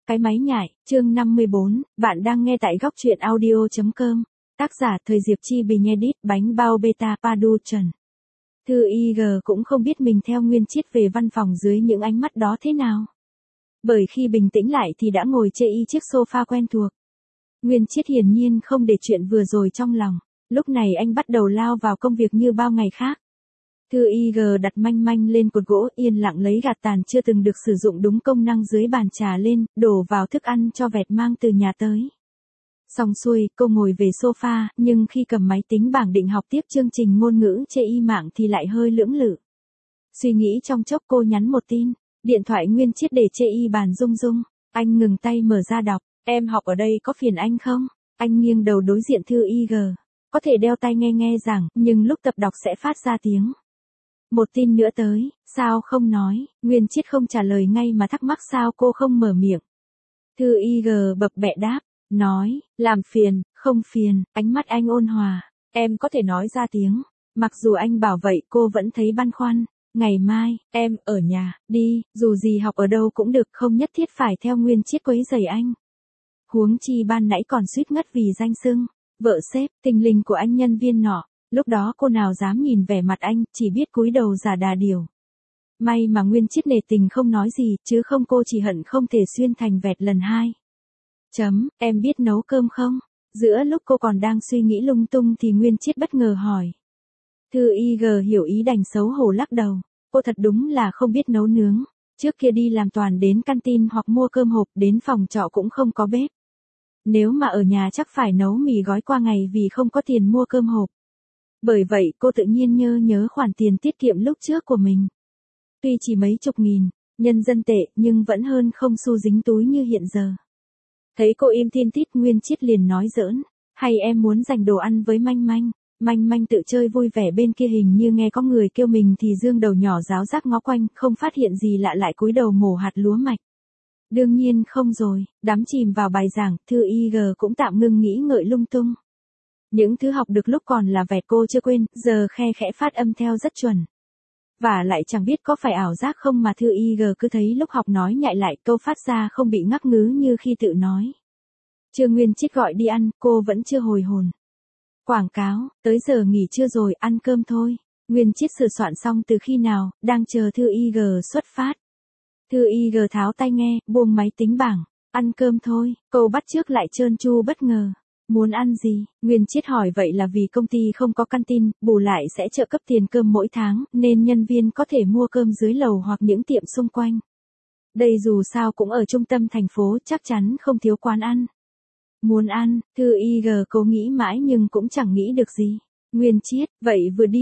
Cái máy nhại, chương 54, bạn đang nghe tại góc truyện audio.com. Tác giả Thời Diệp Chi Bình Edit bánh bao beta Paduchen. Thư IG cũng không biết mình theo Nguyên Chiết về văn phòng dưới những ánh mắt đó thế nào. Bởi khi bình tĩnh lại thì đã ngồi chê y chiếc sofa quen thuộc. Nguyên Chiết hiển nhiên không để chuyện vừa rồi trong lòng. Lúc này anh bắt đầu lao vào công việc như bao ngày khác. Thư IG đặt manh manh lên cột gỗ, yên lặng lấy gạt tàn chưa từng được sử dụng đúng công năng dưới bàn trà lên, đổ vào thức ăn cho vẹt mang từ nhà tới. Xong xuôi, cô ngồi về sofa, nhưng khi cầm máy tính bảng định học tiếp chương trình ngôn ngữ chê y mạng thì lại hơi lưỡng lự. Suy nghĩ trong chốc cô nhắn một tin, điện thoại Nguyên Chiết để chê y bàn rung rung. Anh ngừng tay mở ra đọc, em học ở đây có phiền anh không? Anh nghiêng đầu đối diện Thư IG. Có thể đeo tai nghe giảng, nhưng lúc tập đọc sẽ phát ra tiếng. Một tin nữa tới, sao không nói, Nguyên Chiết không trả lời ngay mà thắc mắc sao cô không mở miệng. Thư IG bập bẹ đáp, nói, làm phiền, không phiền, ánh mắt anh ôn hòa, em có thể nói ra tiếng. Mặc dù anh bảo vậy cô vẫn thấy băn khoăn, ngày mai, em ở nhà, đi, dù gì học ở đâu cũng được, không nhất thiết phải theo Nguyên Chiết quấy rầy anh. Huống chi ban nãy còn suýt ngất vì danh xưng, vợ sếp, tình linh của anh nhân viên nọ. Lúc đó cô nào dám nhìn vẻ mặt anh, chỉ biết cúi đầu giả đà điều. May mà Nguyên Chiết nể tình không nói gì, chứ không cô chỉ hận không thể xuyên thành vẹt lần hai. Em biết nấu cơm không? Giữa lúc cô còn đang suy nghĩ lung tung thì Nguyên Chiết bất ngờ hỏi. Thư IG hiểu ý đành xấu hổ lắc đầu. Cô thật đúng là không biết nấu nướng. Trước kia đi làm toàn đến canteen hoặc mua cơm hộp, đến phòng trọ cũng không có bếp. Nếu mà ở nhà chắc phải nấu mì gói qua ngày vì không có tiền mua cơm hộp. Bởi vậy cô tự nhiên nhớ khoản tiền tiết kiệm lúc trước của mình. Tuy chỉ mấy chục nghìn, nhân dân tệ nhưng vẫn hơn không xu dính túi như hiện giờ. Thấy cô im thiên tít Nguyên Chiết liền nói giỡn, hay em muốn dành đồ ăn với manh manh. Manh manh tự chơi vui vẻ bên kia hình như nghe có người kêu mình thì dương đầu nhỏ ráo rác ngó quanh, không phát hiện gì lạ lại cúi đầu mổ hạt lúa mạch. Đương nhiên không rồi, đắm chìm vào bài giảng, Thư IG cũng tạm ngưng nghĩ ngợi lung tung. Những thứ học được lúc còn là vẹt cô chưa quên, giờ khe khẽ phát âm theo rất chuẩn. Và lại chẳng biết có phải ảo giác không mà Thư IG cứ thấy lúc học nói nhại lại câu phát ra không bị ngắc ngứ như khi tự nói. Chưa Nguyên Chiết gọi đi ăn, cô vẫn chưa hồi hồn. Quảng cáo, tới giờ nghỉ trưa rồi, ăn cơm thôi. Nguyên Chiết sửa soạn xong từ khi nào, đang chờ Thư IG xuất phát. Thư IG tháo tai nghe, buông máy tính bảng, ăn cơm thôi, cô bắt chước lại trơn tru bất ngờ. Muốn ăn gì? Nguyên Chiết hỏi vậy là vì công ty không có canteen, bù lại sẽ trợ cấp tiền cơm mỗi tháng, nên nhân viên có thể mua cơm dưới lầu hoặc những tiệm xung quanh. Đây dù sao cũng ở trung tâm thành phố, chắc chắn không thiếu quán ăn. Muốn ăn, Thư IG cố nghĩ mãi nhưng cũng chẳng nghĩ được gì. Nguyên Chiết, vậy vừa đi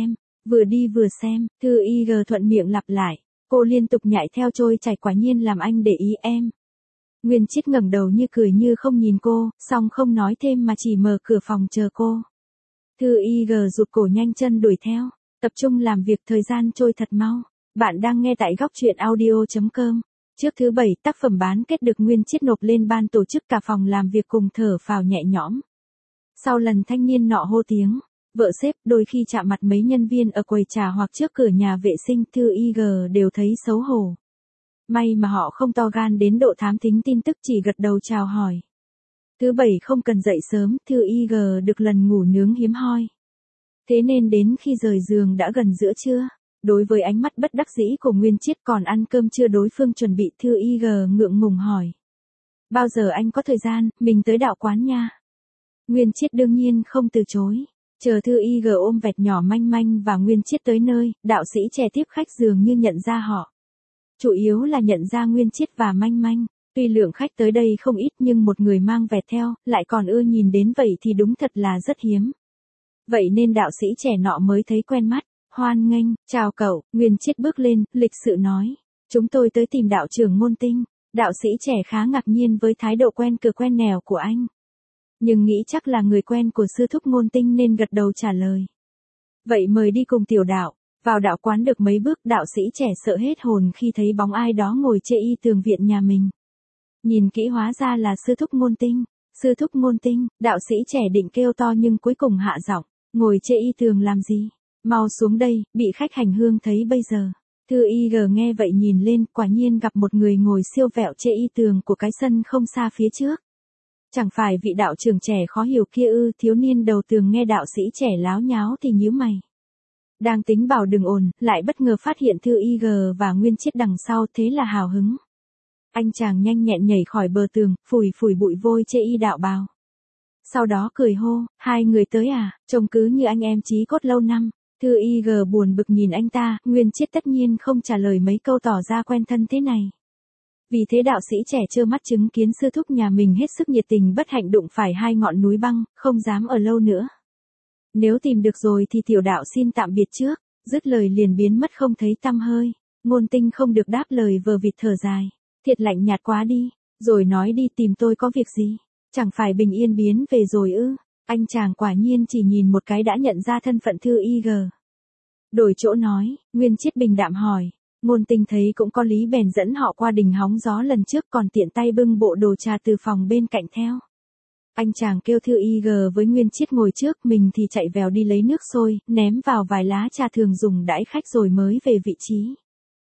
vừa xem, Thư IG thuận miệng lặp lại. Cô liên tục nhại theo trôi chảy quả nhiên làm anh để ý em. Nguyên Chiết ngẩng đầu như cười như không nhìn cô, song không nói thêm mà chỉ mở cửa phòng chờ cô. Thư IG rụt cổ nhanh chân đuổi theo, tập trung làm việc thời gian trôi thật mau. Bạn đang nghe tại góc truyện audio.com. Trước thứ 7 tác phẩm bán kết được Nguyên Chiết nộp lên ban tổ chức cả phòng làm việc cùng thở phào nhẹ nhõm. Sau lần thanh niên nọ hô tiếng, vợ sếp đôi khi chạm mặt mấy nhân viên ở quầy trà hoặc trước cửa nhà vệ sinh Thư IG đều thấy xấu hổ. May mà họ không to gan đến độ thám thính tin tức chỉ gật đầu chào hỏi. Thứ 7 không cần dậy sớm, Thư IG được lần ngủ nướng hiếm hoi. Thế nên đến khi rời giường đã gần giữa trưa. Đối với ánh mắt bất đắc dĩ của Nguyên Chiết còn ăn cơm chưa đối phương chuẩn bị Thư IG ngượng ngùng hỏi. Bao giờ anh có thời gian, mình tới đạo quán nha. Nguyên Chiết đương nhiên không từ chối. Chờ Thư IG ôm vẹt nhỏ manh manh và Nguyên Chiết tới nơi, đạo sĩ trẻ tiếp khách dường như nhận ra họ. Chủ yếu là nhận ra Nguyên Chiết và manh manh. Tuy lượng khách tới đây không ít nhưng một người mang vẹt theo, lại còn ưa nhìn đến vậy thì đúng thật là rất hiếm. Vậy nên đạo sĩ trẻ nọ mới thấy quen mắt. Hoan nghênh, chào cậu, Nguyên Chiết bước lên, lịch sự nói. Chúng tôi tới tìm đạo trưởng Ngôn Tinh. Đạo sĩ trẻ khá ngạc nhiên với thái độ quen cửa quen nẻo của anh. Nhưng nghĩ chắc là người quen của sư thúc Ngôn Tinh nên gật đầu trả lời. Vậy mời đi cùng tiểu đạo. Vào đạo quán được mấy bước đạo sĩ trẻ sợ hết hồn khi thấy bóng ai đó ngồi chê y tường viện nhà mình. Nhìn kỹ hóa ra là sư thúc Ngôn Tinh. Sư thúc Ngôn Tinh, đạo sĩ trẻ định kêu to nhưng cuối cùng hạ giọng. Ngồi chê y tường làm gì? Mau xuống đây, bị khách hành hương thấy bây giờ. Thư IG nghe vậy nhìn lên, quả nhiên gặp một người ngồi siêu vẹo trên y tường của cái sân không xa phía trước. Chẳng phải vị đạo trưởng trẻ khó hiểu kia ư? Thiếu niên đầu tường nghe đạo sĩ trẻ láo nháo thì nhíu mày. Đang tính bảo đừng ồn, lại bất ngờ phát hiện Thư IG và Nguyên Chiết đằng sau, thế là hào hứng. Anh chàng nhanh nhẹn nhảy khỏi bờ tường, phủi phủi bụi vôi trên y đạo bào. Sau đó cười hô, hai người tới à, trông cứ như anh em chí cốt lâu năm. Thư IG buồn bực nhìn anh ta, Nguyên Chiết tất nhiên không trả lời mấy câu tỏ ra quen thân thế này. Vì thế đạo sĩ trẻ trơ mắt chứng kiến sư thúc nhà mình hết sức nhiệt tình bất hạnh đụng phải hai ngọn núi băng, không dám ở lâu nữa. Nếu tìm được rồi thì tiểu đạo xin tạm biệt trước, dứt lời liền biến mất không thấy tăm hơi. Ngôn Tinh không được đáp lời vờ vịt thở dài, thiệt lạnh nhạt quá đi, rồi nói đi tìm tôi có việc gì, chẳng phải bình yên biến về rồi ư? Anh chàng quả nhiên chỉ nhìn một cái đã nhận ra thân phận Thư IG. Đổi chỗ nói, Nguyên Chiết bình đạm hỏi. Ngôn Tinh thấy cũng có lý bèn dẫn họ qua đình hóng gió lần trước, còn tiện tay bưng bộ đồ trà từ phòng bên cạnh theo. Anh chàng kêu Thư IG với Nguyên Chiết ngồi trước, mình thì chạy vèo đi lấy nước sôi, ném vào vài lá trà thường dùng đãi khách rồi mới về vị trí.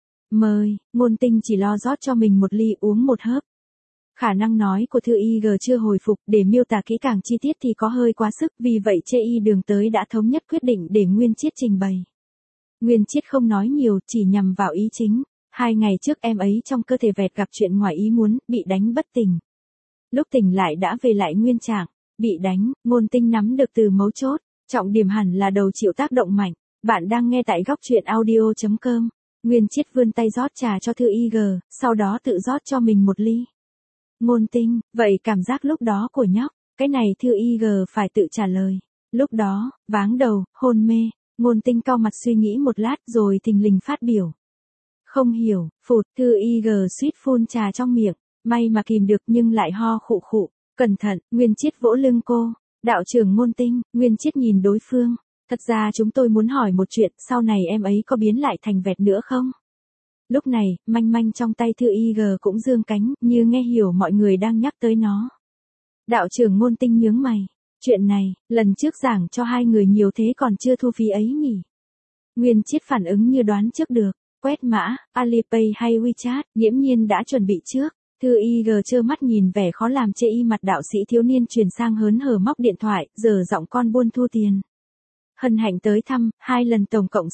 Mời. Ngôn Tinh chỉ lo rót cho mình một ly uống một hớp. Khả năng nói của Thư IG chưa hồi phục, để miêu tả kỹ càng chi tiết thì có hơi quá sức, vì vậy chê y đường tới đã thống nhất quyết định để Nguyên Chiết trình bày. Nguyên Chiết không nói nhiều, chỉ nhằm vào ý chính. 2 ngày trước em ấy trong cơ thể vẹt gặp chuyện ngoài ý muốn, bị đánh bất tỉnh. Lúc tỉnh lại đã về lại nguyên trạng. Bị đánh, Ngôn Tinh nắm được từ mấu chốt, trọng điểm hẳn là đầu chịu tác động mạnh. Bạn đang nghe tại góc truyện audio.com. Nguyên Chiết vươn tay rót trà cho Thư IG, sau đó tự rót cho mình một ly. Ngôn Tinh, vậy cảm giác lúc đó của nhóc, cái này Thư IG phải tự trả lời. Lúc đó, váng đầu, hôn mê. Ngôn Tinh cau mặt suy nghĩ một lát rồi thình lình phát biểu. Không hiểu, phụt, Thư IG suýt phun trà trong miệng, may mà kìm được nhưng lại ho khụ khụ. Cẩn thận, Nguyên Chiết vỗ lưng cô. Đạo trưởng Ngôn Tinh, Nguyên Chiết nhìn đối phương. Thật ra chúng tôi muốn hỏi một chuyện, sau này em ấy có biến lại thành vẹt nữa không? Lúc này, manh manh trong tay Thư IG cũng dương cánh, như nghe hiểu mọi người đang nhắc tới nó. Đạo trưởng Ngôn Tinh nhướng mày. Chuyện này, lần trước giảng cho hai người nhiều thế còn chưa thu phí ấy nhỉ? Nguyên Chiết phản ứng như đoán trước được. Quét mã, Alipay hay WeChat, nghiễm nhiên đã chuẩn bị trước. Thư IG trơ mắt nhìn vẻ khó làm chê y mặt đạo sĩ thiếu niên chuyển sang hớn hở móc điện thoại, giờ giọng con buôn thu tiền. Hân hạnh tới thăm, 2 lần tổng cộng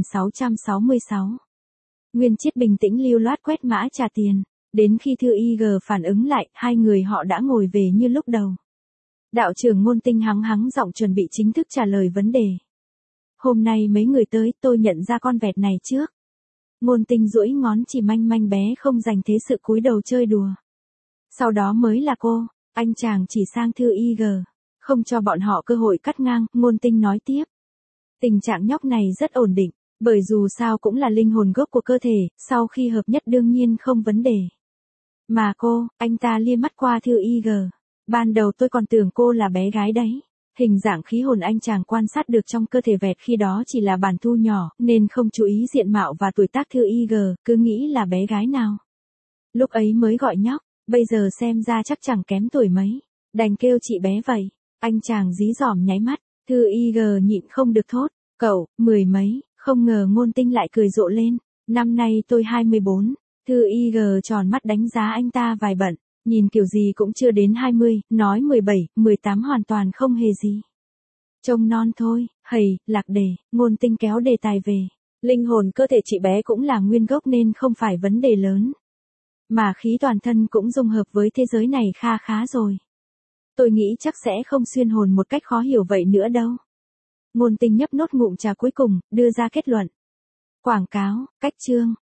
6.666. Nguyên Chiết bình tĩnh lưu loát quét mã trả tiền. Đến khi Thư IG phản ứng lại, hai người họ đã ngồi về như lúc đầu. Đạo trưởng Ngôn Tinh hắng hắng giọng chuẩn bị chính thức trả lời vấn đề. Hôm nay mấy người tới, tôi nhận ra con vẹt này trước. Ngôn Tinh duỗi ngón chỉ manh manh bé không dành thế sự cúi đầu chơi đùa. Sau đó mới là cô, anh chàng chỉ sang Thư IG. Không cho bọn họ cơ hội cắt ngang, Ngôn Tinh nói tiếp. Tình trạng nhóc này rất ổn định, bởi dù sao cũng là linh hồn gốc của cơ thể, sau khi hợp nhất đương nhiên không vấn đề. Mà cô, anh ta lia mắt qua Thư IG. Ban đầu tôi còn tưởng cô là bé gái đấy. Hình dạng khí hồn anh chàng quan sát được trong cơ thể vẹt khi đó chỉ là bản thu nhỏ, nên không chú ý diện mạo và tuổi tác Thư IG, cứ nghĩ là bé gái nào. Lúc ấy mới gọi nhóc, bây giờ xem ra chắc chẳng kém tuổi mấy. Đành kêu chị bé vậy. Anh chàng dí dỏm nháy mắt, Thư IG nhịn không được thốt. Cậu, 10 mấy, không ngờ Ngôn Tinh lại cười rộ lên. Năm nay tôi 24. Thư IG tròn mắt đánh giá anh ta vài bận. Nhìn kiểu gì cũng chưa đến 20, nói 17, 18 hoàn toàn không hề gì. Trông non thôi, hầy, lạc đề, Ngôn Tinh kéo đề tài về. Linh hồn cơ thể chị bé cũng là nguyên gốc nên không phải vấn đề lớn. Mà khí toàn thân cũng dung hợp với thế giới này kha khá rồi. Tôi nghĩ chắc sẽ không xuyên hồn một cách khó hiểu vậy nữa đâu. Ngôn Tinh nhấp nốt ngụm trà cuối cùng, đưa ra kết luận. Quảng cáo, cách chương,